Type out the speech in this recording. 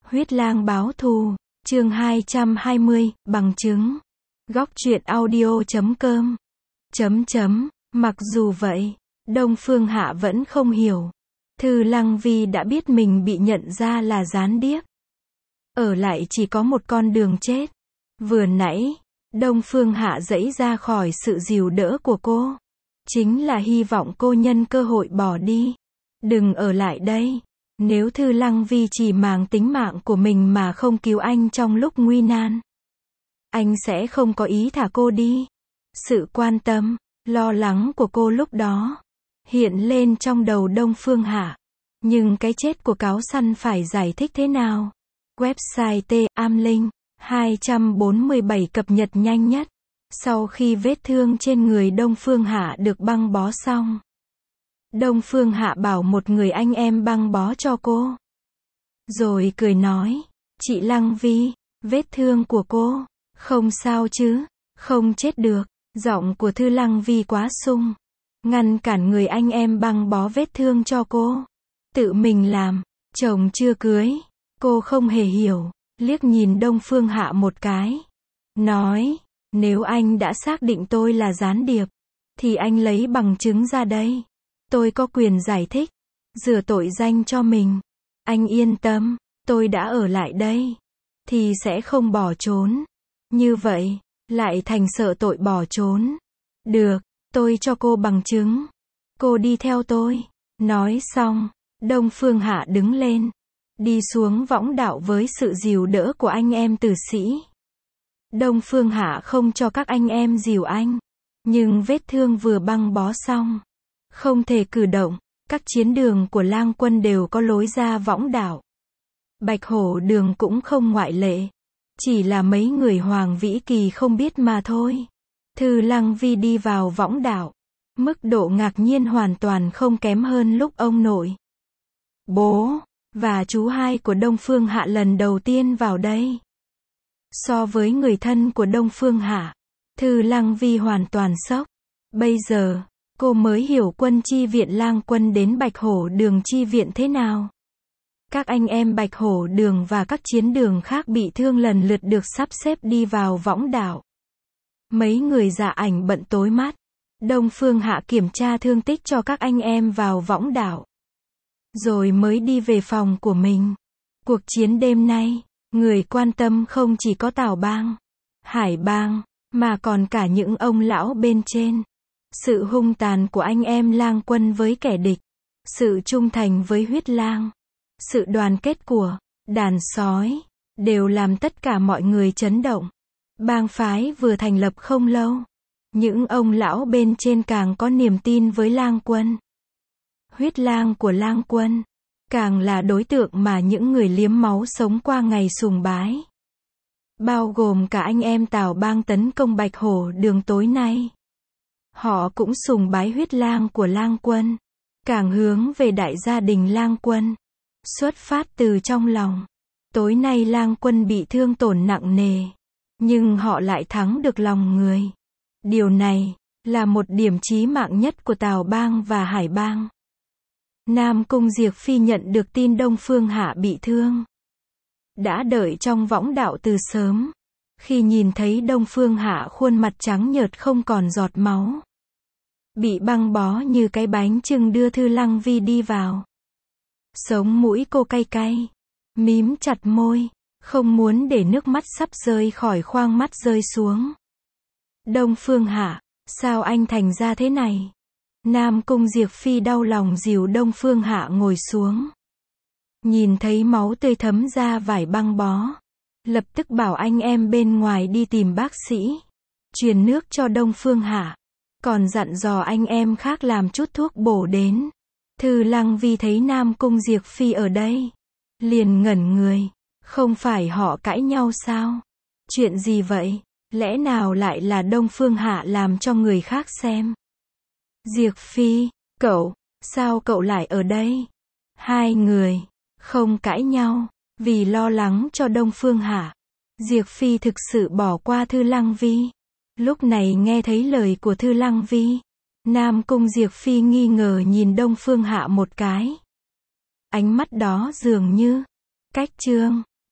Huyết lang báo thù, chương 220, bằng chứng. Góc truyện audio.com. Mặc dù vậy, Đông Phương Hạ vẫn không hiểu. Thư Lăng Vi đã biết mình bị nhận ra là gián điếc. Ở lại chỉ có một con đường chết. Vừa nãy, Đông Phương Hạ giãy ra khỏi sự dìu đỡ của cô. Chính là hy vọng cô nhân cơ hội bỏ đi. Đừng ở lại đây. Nếu Thư Lăng Vi chỉ màng tính mạng của mình mà không cứu anh trong lúc nguy nan, anh sẽ không có ý thả cô đi. Sự quan tâm, lo lắng của cô lúc đó hiện lên trong đầu Đông Phương Hạ. Nhưng cái chết của cáo săn phải giải thích thế nào? Website T-Am-Linh 247 cập nhật nhanh nhất. Sau khi vết thương trên người Đông Phương Hạ được băng bó xong, Đông Phương Hạ bảo một người anh em băng bó cho cô. Rồi cười nói, chị Lăng Vi, vết thương của cô, không sao chứ, không chết được. Giọng của Thư Lăng Vi quá sung, ngăn cản người anh em băng bó vết thương cho cô. Tự mình làm, chồng chưa cưới. Cô không hề hiểu, liếc nhìn Đông Phương Hạ một cái. Nói, nếu anh đã xác định tôi là gián điệp, thì anh lấy bằng chứng ra đây. Tôi có quyền giải thích, rửa tội danh cho mình. Anh yên tâm, tôi đã ở lại đây, thì sẽ không bỏ trốn. Như vậy, lại thành sợ tội bỏ trốn. Được, tôi cho cô bằng chứng. Cô đi theo tôi. Nói xong, Đông Phương Hạ đứng lên, đi xuống võng đạo với sự dìu đỡ của anh em tử sĩ. Đông Phương Hạ không cho các anh em dìu anh, nhưng vết thương vừa băng bó xong, không thể cử động. Các chiến đường của Lang Quân đều có lối ra võng đạo. Bạch Hổ Đường cũng không ngoại lệ. Chỉ là mấy người Hoàng Vĩ Kỳ không biết mà thôi. Thư Lăng Vi đi vào võng đạo. Mức độ ngạc nhiên hoàn toàn không kém hơn lúc ông nội, bố và chú hai của Đông Phương Hạ lần đầu tiên vào đây. So với người thân của Đông Phương Hạ, Thư Lăng Vi hoàn toàn sốc. Bây giờ, cô mới hiểu quân chi viện Lang Quân đến Bạch Hổ Đường chi viện thế nào. Các anh em Bạch Hổ Đường và các chiến đường khác bị thương lần lượt được sắp xếp đi vào võng đạo. Mấy người Dạ Ảnh bận tối mắt. Đông Phương Hạ kiểm tra thương tích cho các anh em vào võng đạo, rồi mới đi về phòng của mình. Cuộc chiến đêm nay, người quan tâm không chỉ có Tào Bang, Hải Bang, mà còn cả những ông lão bên trên. Sự hung tàn của anh em Lang Quân với kẻ địch, sự trung thành với Huyết Lang, sự đoàn kết của đàn sói, đều làm tất cả mọi người chấn động. Bang phái vừa thành lập không lâu, những ông lão bên trên càng có niềm tin với Lang Quân. Huyết Lang của Lang Quân, càng là đối tượng mà những người liếm máu sống qua ngày sùng bái. Bao gồm cả anh em Tào Bang tấn công Bạch Hổ Đường tối nay. Họ cũng sùng bái Huyết Lang của Lang Quân, càng hướng về đại gia đình Lang Quân. Xuất phát từ trong lòng, tối nay Lang Quân bị thương tổn nặng nề, nhưng họ lại thắng được lòng người. Điều này là một điểm chí mạng nhất của Tào Bang và Hải Bang. Nam Cung Diệp Phi nhận được tin Đông Phương Hạ bị thương, đã đợi trong võng đạo từ sớm. Khi nhìn thấy Đông Phương Hạ khuôn mặt trắng nhợt không còn giọt máu, bị băng bó như cái bánh chưng, đưa Thư Lăng Vi đi vào. Sống mũi cô cay cay, mím chặt môi, không muốn để nước mắt sắp rơi khỏi khoang mắt rơi xuống. Đông Phương Hạ, sao anh thành ra thế này? Nam Cung Diệp Phi đau lòng dìu Đông Phương Hạ ngồi xuống. Nhìn thấy máu tươi thấm ra vải băng bó, lập tức bảo anh em bên ngoài đi tìm bác sĩ, truyền nước cho Đông Phương Hạ, còn dặn dò anh em khác làm chút thuốc bổ đến. Thư Lăng Vi thấy Nam Cung Diệp Phi ở đây, liền ngẩn người. Không phải họ cãi nhau sao? Chuyện gì vậy? Lẽ nào lại là Đông Phương Hạ làm cho người khác xem? Diệp Phi, cậu, sao cậu lại ở đây? Hai người không cãi nhau, vì lo lắng cho Đông Phương Hạ. Diệp Phi thực sự bỏ qua Thư Lăng Vi. Lúc này nghe thấy lời của Thư Lăng Vi, Nam Cung Diệp Phi nghi ngờ nhìn Đông Phương Hạ một cái. Ánh mắt đó dường như cách trương.